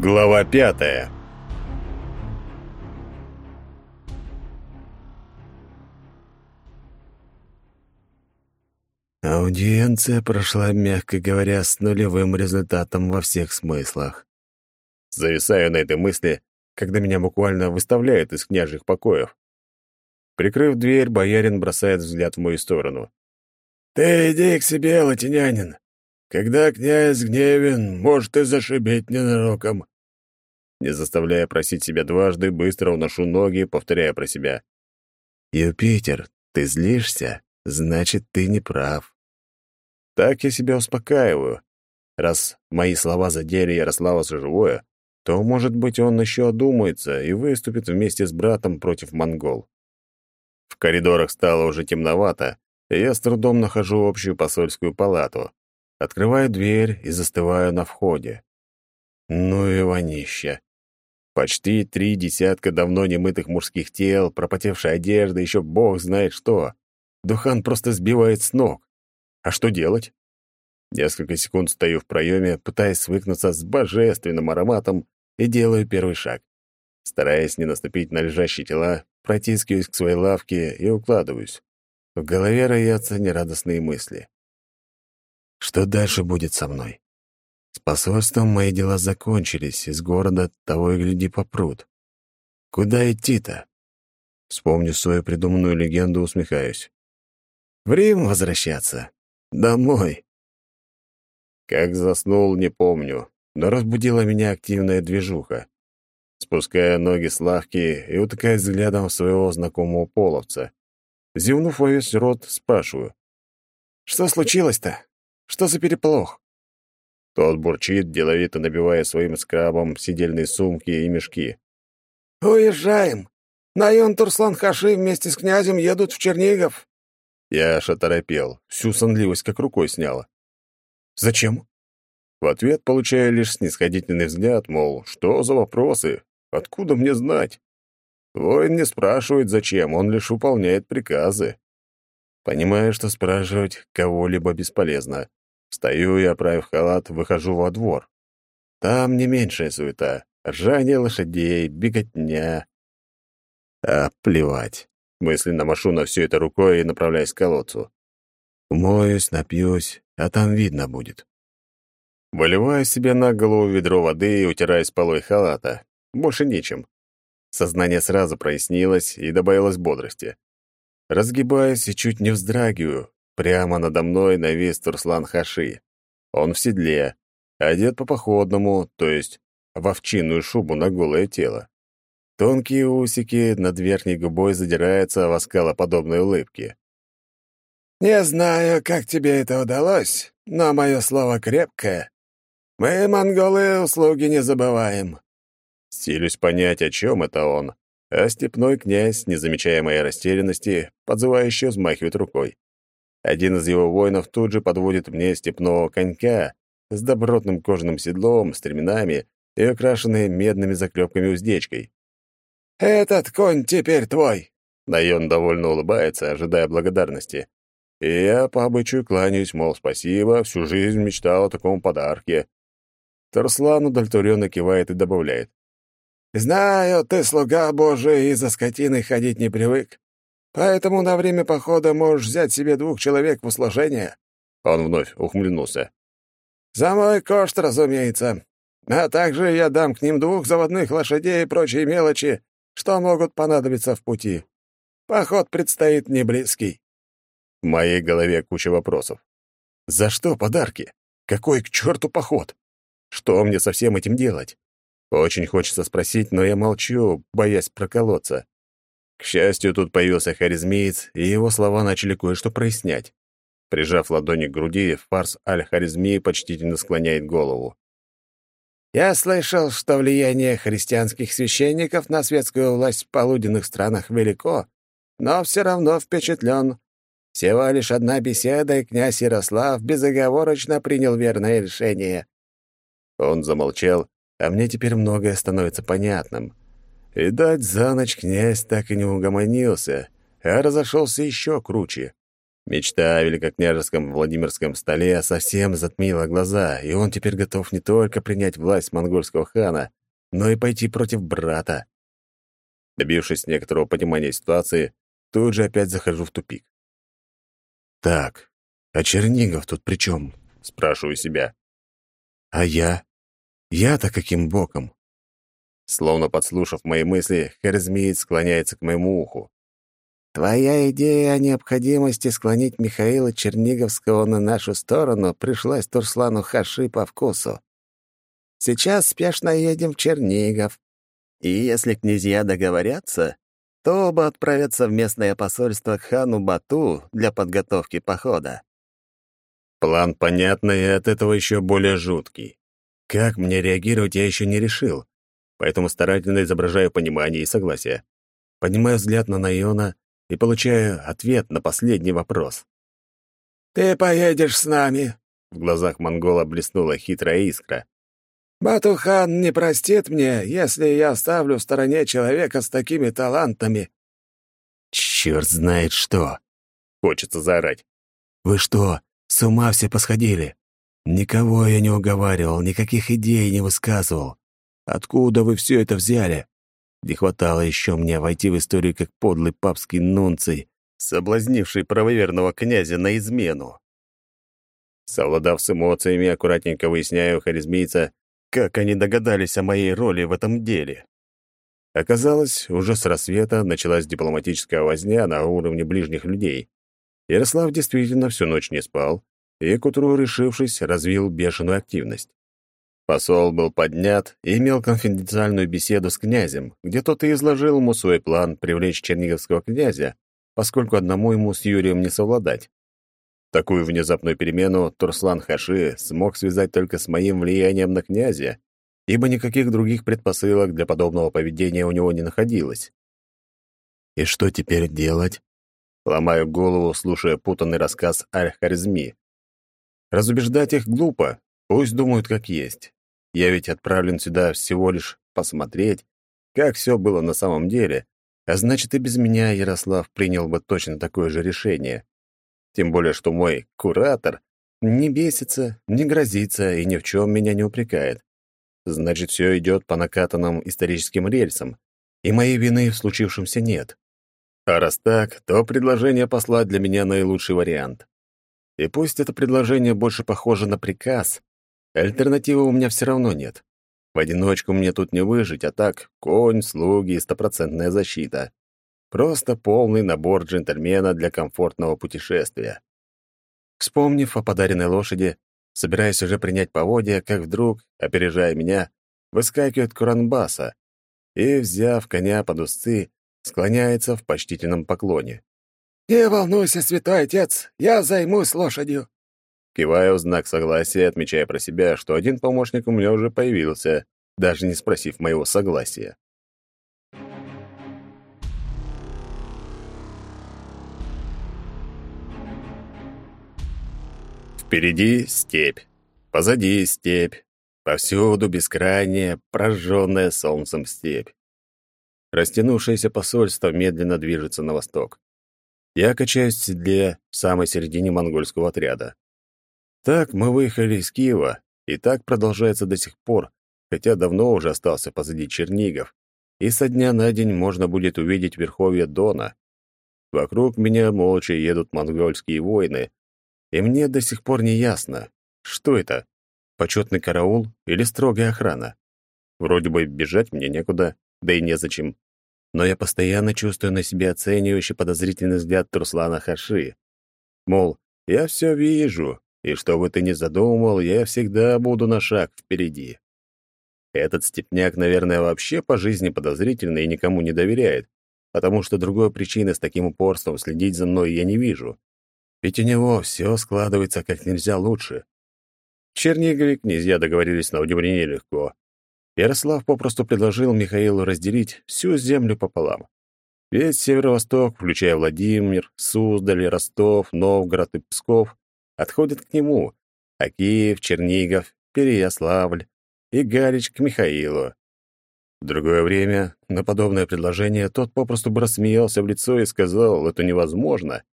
Глава 5. Аудиенция прошла, мягко говоря, с нулевым результатом во всех смыслах. Зависаю на этой мысли, когда меня буквально выставляют из княжьих покоев. Прикрыв дверь, боярин бросает взгляд в мою сторону. «Ты иди к себе, латинянин. Когда князь гневен, может и зашибить ненароком». Не заставляя просить себя дважды, быстро уношу ноги, повторяя про себя. «Юпитер, ты злишься? Значит, ты не прав». Так я себя успокаиваю. Раз мои слова задели Ярослава за живое, то, может быть, он еще одумается и выступит вместе с братом против монгол. В коридорах стало уже темновато, и я с трудом нахожу общую посольскую палату. Открываю дверь и застываю на входе. Ну и вонища. Почти 3 десятка давно немытых мужских тел, пропотевшая одежда, еще бог знает что. Духан просто сбивает с ног. А что делать? Несколько секунд стою в проеме, пытаясь свыкнуться с божественным ароматом, и делаю первый шаг. Стараясь не наступить на лежащие тела, протискиваюсь к своей лавке и укладываюсь. В голове роятся нерадостные мысли. Что дальше будет со мной? С посольством мои дела закончились, из города того и гляди попрут. Куда идти-то? Вспомню свою придуманную легенду, усмехаюсь. В Рим возвращаться? Домой. Как заснул, не помню, но разбудила меня активная движуха. Спуская ноги с лавки и утыкаясь взглядом в своего знакомого половца. Зевнув во весь рот, спрашиваю. «Что случилось-то? Что за переполох?» Тот бурчит, деловито набивая своим скрабом сидельные сумки и мешки. «Уезжаем! Наён Турслан-Хаши вместе с князем едут в Чернигов!» Я аж оторопел, всю сонливость как рукой сняло. «Зачем?» В ответ получаю лишь снисходительный взгляд, мол, что за вопросы? Откуда мне знать? Воин не спрашивает, зачем, он лишь выполняет приказы. Понимаю, что спрашивать кого-либо бесполезно. Встаю и, оправив халат, выхожу во двор. Там не меньшая суета. Ржание лошадей, беготня. А плевать. Мысленно машу на все это рукой и направляюсь к колодцу. Умоюсь, напьюсь, а там видно будет. Выливаю себе на голову ведро воды и утираюсь полой халата. Больше нечем. Сознание сразу прояснилось и добавилось бодрости. Разгибаюсь и чуть не вздрагиваю. Прямо надо мной навис Турслан-Хаши. Он в седле, одет по-походному, то есть в овчинную шубу на голое тело. Тонкие усики над верхней губой задираются в оскалоподобной улыбке. «Не знаю, как тебе это удалось, но мое слово крепкое. Мы, монголы, услуги не забываем». Силюсь понять, о чем это он, а степной князь, не замечая моей растерянности, подзывающе взмахивает рукой. Один из его воинов тут же подводит мне степного конька с добротным кожаным седлом, стременами и украшенной медными заклепками уздечкой. «Этот конь теперь твой!» Наён довольно улыбается, ожидая благодарности. И я по обычаю кланяюсь, мол, спасибо, всю жизнь мечтал о таком подарке. Тарслан удовлетворенно кивает и добавляет. «Знаю, ты слуга Божий и за скотиной ходить не привык. Поэтому на время похода можешь взять себе 2 человек в услужение». Он вновь ухмыльнулся. «За мой кошт, разумеется. А также я дам к ним 2 заводных лошадей и прочие мелочи, что могут понадобиться в пути. Поход предстоит не близкий». В моей голове куча вопросов. За что подарки? Какой к черту поход? Что мне со всем этим делать? Очень хочется спросить, но я молчу, боясь проколоться. К счастью, тут появился харизмеец, и его слова начали кое-что прояснять. Прижав ладони к груди, фарс Аль-Харизми почтительно склоняет голову. «Я слышал, что влияние христианских священников на светскую власть в полуденных странах велико, но все равно впечатлен. Всего лишь одна беседа, и князь Ярослав безоговорочно принял верное решение». Он замолчал, а мне теперь многое становится понятным. Видать, за ночь князь так и не угомонился, а разошелся еще круче. Мечта о великокняжеском Владимирском столе совсем затмила глаза, и он теперь готов не только принять власть монгольского хана, но и пойти против брата. Добившись некоторого понимания ситуации, тут же опять захожу в тупик. «Так, а Чернигов тут при чем?» — спрашиваю себя. «А я? Я-то каким боком?» Словно подслушав мои мысли, Харизмиец склоняется к моему уху. «Твоя идея о необходимости склонить Михаила Черниговского на нашу сторону пришлась Турслану Хаши по вкусу. Сейчас спешно едем в Чернигов, и если князья договорятся, то оба отправятся в местное посольство к хану Бату для подготовки похода». План понятный и от этого еще более жуткий. Как мне реагировать, я еще не решил, поэтому старательно изображаю понимание и согласие. Поднимаю взгляд на Найона и получаю ответ на последний вопрос. «Ты поедешь с нами», — в глазах монгола блеснула хитрая искра. «Бату-хан не простит мне, если я оставлю в стороне человека с такими талантами». «Чёрт знает что!» — хочется заорать. «Вы что, с ума все посходили? Никого я не уговаривал, никаких идей не высказывал. Откуда вы все это взяли? Не хватало еще мне войти в историю как подлый папский нунций, соблазнивший правоверного князя на измену». Совладав с эмоциями, аккуратненько выясняю у харизмийца, как они догадались о моей роли в этом деле. Оказалось, уже с рассвета началась дипломатическая возня на уровне ближних людей. Ярослав действительно всю ночь не спал, и к утру, решившись, развил бешеную активность. Посол был поднят и имел конфиденциальную беседу с князем, где тот и изложил ему свой план привлечь черниговского князя, поскольку одному ему с Юрием не совладать. Такую внезапную перемену Турслан Хаши смог связать только с моим влиянием на князя, ибо никаких других предпосылок для подобного поведения у него не находилось. И что теперь делать? Ломаю голову, слушая путанный рассказ Аль-Харизми. Разубеждать их глупо, пусть думают как есть. Я ведь отправлен сюда всего лишь посмотреть, как все было на самом деле, а значит, и без меня Ярослав принял бы точно такое же решение. Тем более, что мой куратор не бесится, не грозится и ни в чем меня не упрекает. Значит, все идет по накатанным историческим рельсам, и моей вины в случившемся нет. А раз так, то предложение посла для меня наилучший вариант. И пусть это предложение больше похоже на приказ, альтернативы у меня все равно нет. В одиночку мне тут не выжить, а так конь, слуги и стопроцентная защита. Просто полный набор джентльмена для комфортного путешествия. Вспомнив о подаренной лошади, собираясь уже принять поводья, как вдруг, опережая меня, выскакивает Куранбаса и, взяв коня под узцы, склоняется в почтительном поклоне. «Не волнуйся, святой отец, я займусь лошадью!» Киваю в знак согласия, отмечая про себя, что один помощник у меня уже появился, даже не спросив моего согласия. Впереди степь, позади степь, повсюду бескрайняя, прожженная солнцем степь. Растянувшееся посольство медленно движется на восток. Я качаюсь в седле в самой середине монгольского отряда. Так мы выехали из Киева, и так продолжается до сих пор, хотя давно уже остался позади Чернигов, и со дня на день можно будет увидеть верховье Дона. Вокруг меня молча едут монгольские воины, и мне до сих пор не ясно, что это, почетный караул или строгая охрана. Вроде бы бежать мне некуда, да и незачем. Но я постоянно чувствую на себе оценивающий подозрительный взгляд Турслана Хаши. Мол, я все вижу, и что бы ты ни задумал, я всегда буду на шаг впереди. Этот степняк, наверное, вообще по жизни подозрительный и никому не доверяет, потому что другой причины с таким упорством следить за мной я не вижу. Ведь у него все складывается как нельзя лучше. В Чернигове князья договорились на удивление легко. Ярослав попросту предложил Михаилу разделить всю землю пополам. Весь северо-восток, включая Владимир, Суздаль, Ростов, Новгород и Псков, отходит к нему, а Киев, Чернигов, Переяславль и Галич к Михаилу. В другое время на подобное предложение тот попросту бы рассмеялся в лицо и сказал: «Это невозможно».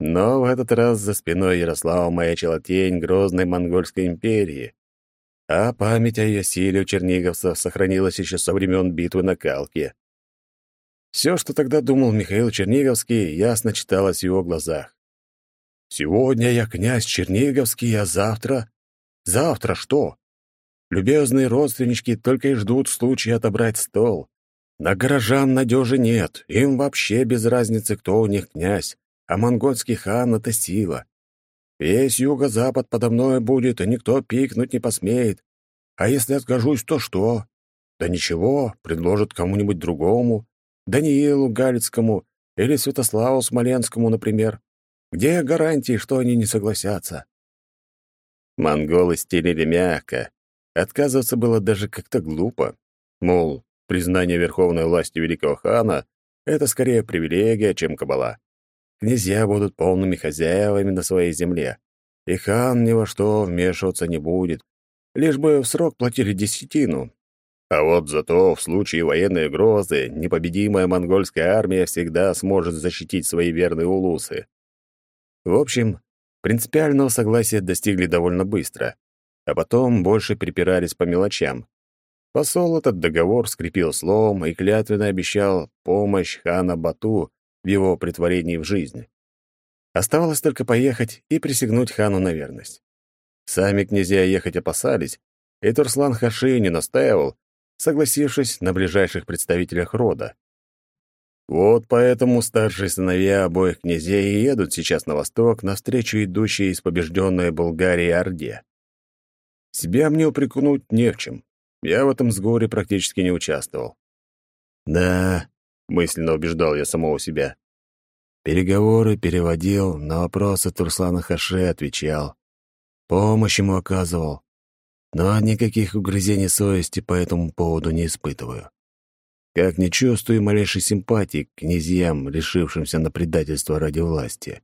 Но в этот раз за спиной Ярослава маячила тень грозной монгольской империи, а память о ее силе у черниговцев сохранилась еще со времен битвы на Калке. Все, что тогда думал Михаил Черниговский, ясно читалось в его глазах. «Сегодня я князь Черниговский, а завтра...» «Завтра что?» Любезные родственнички только и ждут случая отобрать стол. На горожан надежи нет, им вообще без разницы, кто у них князь, а монгольский хан — это сила. Весь юго-запад подо мной будет, и никто пикнуть не посмеет. А если откажусь, то что? Да ничего, предложат кому-нибудь другому, Даниилу Галицкому или Святославу Смоленскому, например. Где гарантии, что они не согласятся? Монголы стелили мягко. Отказываться было даже как-то глупо. Мол, признание верховной власти великого хана — это скорее привилегия, чем кабала. Князья будут полными хозяевами на своей земле, и хан ни во что вмешиваться не будет, лишь бы в срок платили десятину. А вот зато в случае военной угрозы непобедимая монгольская армия всегда сможет защитить свои верные улусы. В общем, принципиального согласия достигли довольно быстро, а потом больше припирались по мелочам. Посол этот договор скрепил словом и клятвенно обещал помощь хана Бату в его претворении в жизнь. Оставалось только поехать и присягнуть хану на верность. Сами князья ехать опасались, и Турслан Хаши не настаивал, согласившись на ближайших представителях рода. Вот поэтому старшие сыновья обоих князей и едут сейчас на восток, навстречу идущей из побежденной Болгарии Орде. Себя мне упрекнуть не в чем. Я в этом сговоре практически не участвовал. «Да», — мысленно убеждал я самого себя. Переговоры переводил, на вопросы Турслана Хаше отвечал. Помощь ему оказывал. Но никаких угрызений совести по этому поводу не испытываю. Как не чувствую малейшей симпатии к князьям, решившимся на предательство ради власти.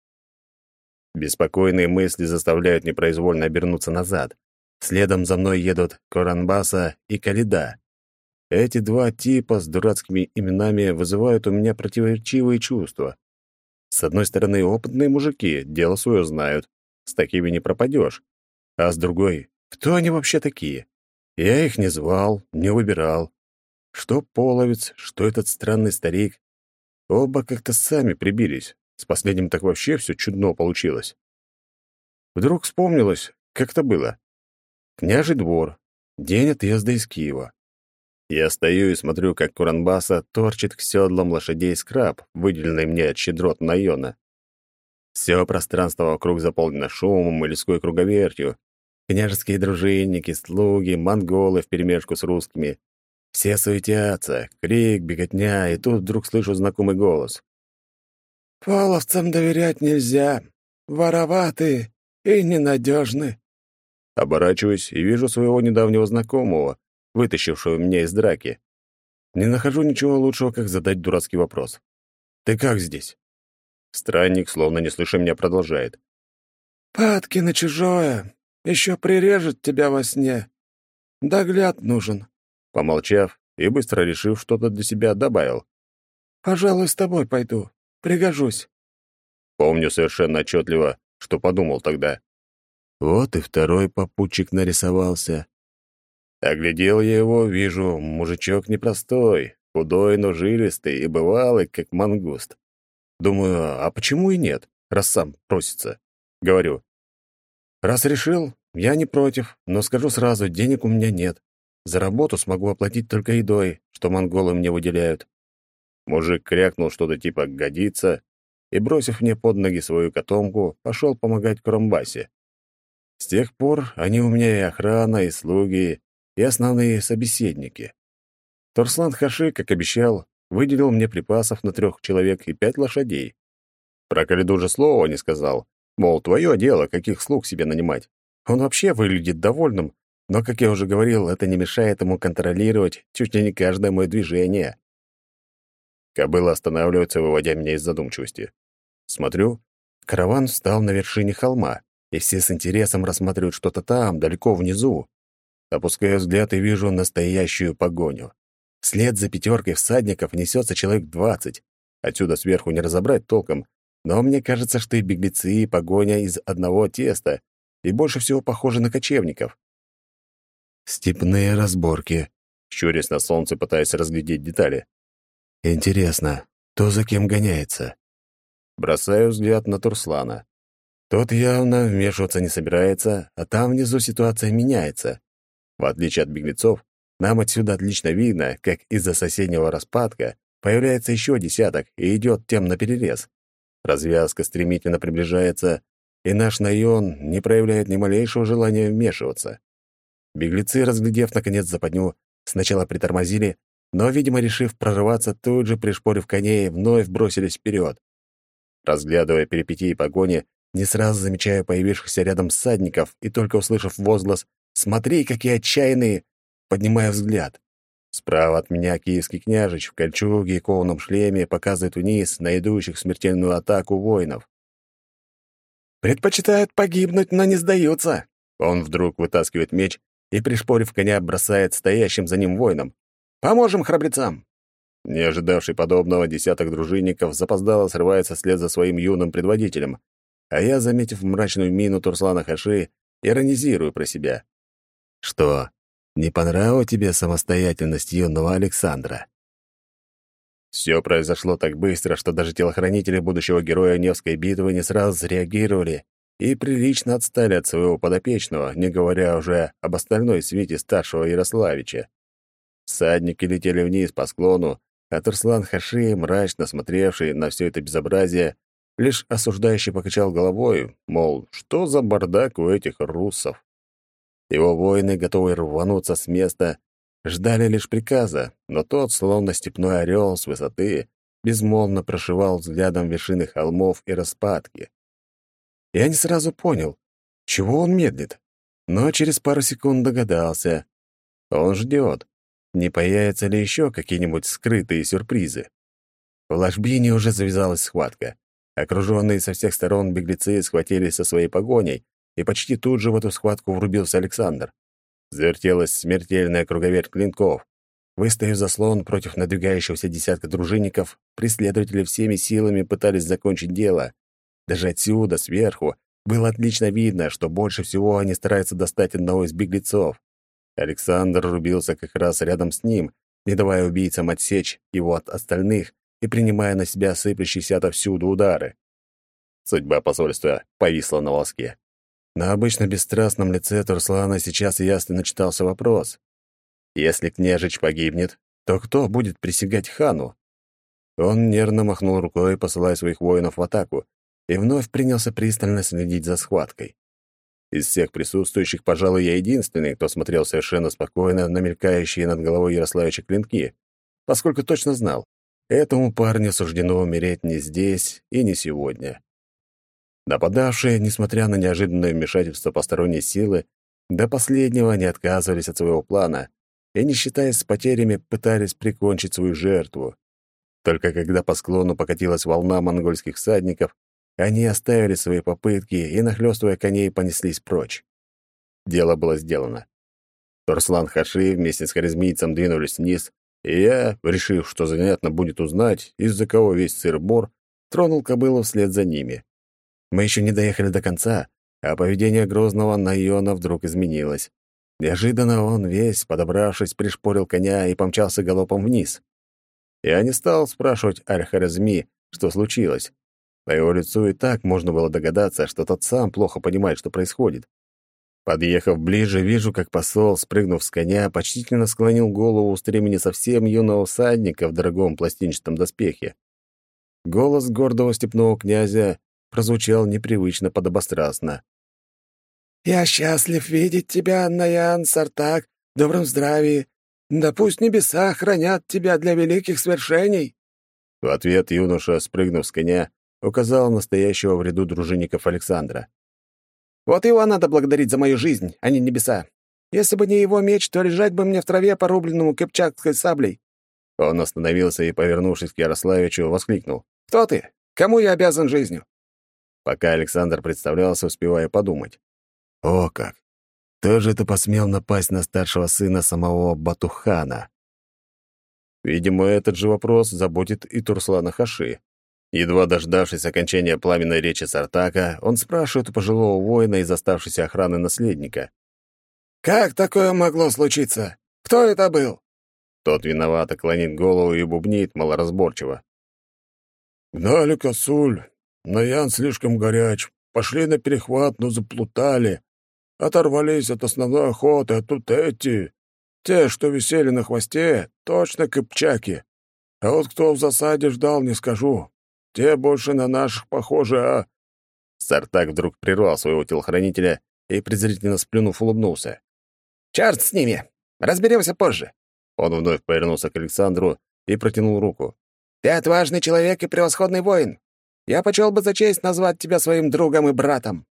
Беспокойные мысли заставляют непроизвольно обернуться назад. Следом за мной едут Коранбаса и Калида. Эти два типа с дурацкими именами вызывают у меня противоречивые чувства. С одной стороны, опытные мужики, дело свое знают. С такими не пропадешь. А с другой, кто они вообще такие? Я их не звал, не выбирал. Что половец, что этот странный старик. Оба как-то сами прибились. С последним так вообще все чудно получилось. Вдруг вспомнилось, как это было. Княжий двор. День отъезда из Киева. Я стою и смотрю, как Куранбаса торчит к седлам лошадей скраб, выделенный мне от щедрот Найона. Все пространство вокруг заполнено шумом и людской круговертью. Княжеские дружинники, слуги, монголы вперемешку с русскими. Все суетятся, крик, беготня, и тут вдруг слышу знакомый голос. «Половцам доверять нельзя. Вороваты и ненадежны». Оборачиваюсь и вижу своего недавнего знакомого, вытащившего меня из драки. Не нахожу ничего лучшего, как задать дурацкий вопрос. «Ты как здесь?» Странник, словно не слыша меня, продолжает. «Падки на чужое. Еще прирежет тебя во сне. Догляд нужен». Помолчав и быстро решив что-то для себя, добавил. «Пожалуй, с тобой пойду. Пригожусь». Помню совершенно отчетливо, что подумал тогда. Вот и второй попутчик нарисовался. Оглядел я его, вижу, мужичок непростой, худой, но жилистый и бывалый, как мангуст. Думаю, а почему и нет, раз сам просится? Говорю. Раз решил, я не против, но скажу сразу, денег у меня нет. За работу смогу оплатить только едой, что монголы мне выделяют. Мужик крякнул что-то типа «годится» и, бросив мне под ноги свою котомку, пошел помогать Курамбасе. С тех пор они у меня и охрана, и слуги, и основные собеседники. Турслан Хаши, как обещал, выделил мне припасов на 3 человек и 5 лошадей. Про Калиду же слова не сказал, мол, твое дело, каких слуг себе нанимать. Он вообще выглядит довольным, но, как я уже говорил, это не мешает ему контролировать чуть ли не каждое мое движение. Кобыла останавливается, выводя меня из задумчивости. Смотрю, караван встал на вершине холма, и все с интересом рассматривают что-то там, далеко внизу. Опускаю взгляд и вижу настоящую погоню. Вслед за 5 всадников несется человек 20. Отсюда сверху не разобрать толком, Но мне кажется, что и беглецы, и погоня из одного теста, и больше всего похожи на кочевников. Степные разборки, щурясь на солнце, пытаясь разглядеть детали. Интересно, кто за кем гоняется? Бросаю взгляд на Турслана. Тот явно вмешиваться не собирается, а там внизу ситуация меняется. В отличие от беглецов, нам отсюда отлично видно, как из-за соседнего распадка появляется еще десяток и идет тем наперерез. Развязка стремительно приближается, и наш Найон не проявляет ни малейшего желания вмешиваться. Беглецы, разглядев наконец западню, сначала притормозили, но, видимо, решив прорываться, тут же, пришпорив коней, вновь бросились вперед. Разглядывая перипетии погони, не сразу замечаю появившихся рядом всадников и только услышав возглас «Смотри, какие отчаянные!», поднимая взгляд. Справа от меня киевский княжич в кольчуге и кованом шлеме показывает вниз на идущих в смертельную атаку воинов. «Предпочитают погибнуть, но не сдаются!» Он вдруг вытаскивает меч и, пришпорив коня, бросает стоящим за ним воинам. «Поможем храбрецам!» Не ожидавший подобного, десяток дружинников запоздало срывается вслед за своим юным предводителем, а я, заметив мрачную мину Турслана Хаши, иронизирую про себя. «Что, не понравила тебе самостоятельность юного Александра?» Все произошло так быстро, что даже телохранители будущего героя Невской битвы не сразу среагировали и прилично отстали от своего подопечного, не говоря уже об остальной свите старшего Ярославича. Всадники летели вниз по склону, а Турслан Хаши, мрачно смотревший на все это безобразие, лишь осуждающе покачал головой, мол, что за бардак у этих руссов. Его воины, готовые рвануться с места, ждали лишь приказа, но тот, словно степной орел с высоты, безмолвно прошивал взглядом вершины холмов и распадки. Я не сразу понял, чего он медлит, но через пару секунд догадался. Он ждет, не появятся ли еще какие-нибудь скрытые сюрпризы. В ложбине уже завязалась схватка. Окруженные со всех сторон беглецы схватились со своей погоней, и почти тут же в эту схватку врубился Александр. Завертелась смертельная круговерть клинков. Выставив заслон против надвигающегося десятка дружинников, преследователи всеми силами пытались закончить дело. Даже отсюда, сверху, было отлично видно, что больше всего они стараются достать одного из беглецов. Александр рубился как раз рядом с ним, не давая убийцам отсечь его от остальных и принимая на себя сыплющиеся отовсюду удары. Судьба посольства повисла на волоске. На обычно бесстрастном лице Турслана сейчас ясно читался вопрос. Если княжич погибнет, то кто будет присягать хану? Он нервно махнул рукой, посылая своих воинов в атаку, и вновь принялся пристально следить за схваткой. Из всех присутствующих, пожалуй, я единственный, кто смотрел совершенно спокойно на мелькающие над головой Ярославича клинки, поскольку точно знал, этому парню суждено умереть не здесь и не сегодня. Нападавшие, несмотря на неожиданное вмешательство посторонней силы, до последнего не отказывались от своего плана и, не считаясь с потерями, пытались прикончить свою жертву. Только когда по склону покатилась волна монгольских всадников, они оставили свои попытки и, нахлёстывая коней, понеслись прочь. Дело было сделано. Турслан Хаши вместе с харизмийцем двинулись вниз, и я, решив, что занятно будет узнать, из-за кого весь сыр-бор, тронул кобылу вслед за ними. Мы еще не доехали до конца, а поведение грозного Найона вдруг изменилось. Неожиданно он весь, подобравшись, пришпорил коня и помчался галопом вниз. Я не стал спрашивать Аль-Харазми, что случилось. По его лицу и так можно было догадаться, что тот сам плохо понимает, что происходит. Подъехав ближе, вижу, как посол, спрыгнув с коня, почтительно склонил голову у стремени совсем юного всадника в дорогом пластинчатом доспехе. Голос гордого степного князя прозвучал непривычно подобострастно. «Я счастлив видеть тебя, Наян Сартак, в добром здравии. Да пусть небеса хранят тебя для великих свершений!» В ответ юноша, спрыгнув с коня, указал настоящего в ряду дружинников Александра. «Вот его надо благодарить за мою жизнь, а не небеса. Если бы не его меч, то лежать бы мне в траве, порубленному кыпчакской саблей». Он остановился и, повернувшись к Ярославичу, воскликнул. «Кто ты? Кому я обязан жизнью?» Пока Александр представлялся, успевая подумать. «О как! Кто же это посмел напасть на старшего сына самого Батухана?» Видимо, этот же вопрос заботит и Турслана Хаши. Едва дождавшись окончания пламенной речи Сартака, он спрашивает у пожилого воина из оставшейся охраны наследника. «Как такое могло случиться? Кто это был?» Тот виновато клонит голову и бубнит малоразборчиво. «Гнали косуль, но Ян слишком горяч. Пошли на перехват, но заплутали. Оторвались от основной охоты, а тут эти... Те, что висели на хвосте, точно кыпчаки. А вот кто в засаде ждал, не скажу. Те больше на наших похожи, а...» Сартак вдруг прервал своего телохранителя и, презрительно сплюнув, улыбнулся. «Чёрт с ними! Разберемся позже!» Он вновь повернулся к Александру и протянул руку. «Ты отважный человек и превосходный воин. Я почел бы за честь назвать тебя своим другом и братом».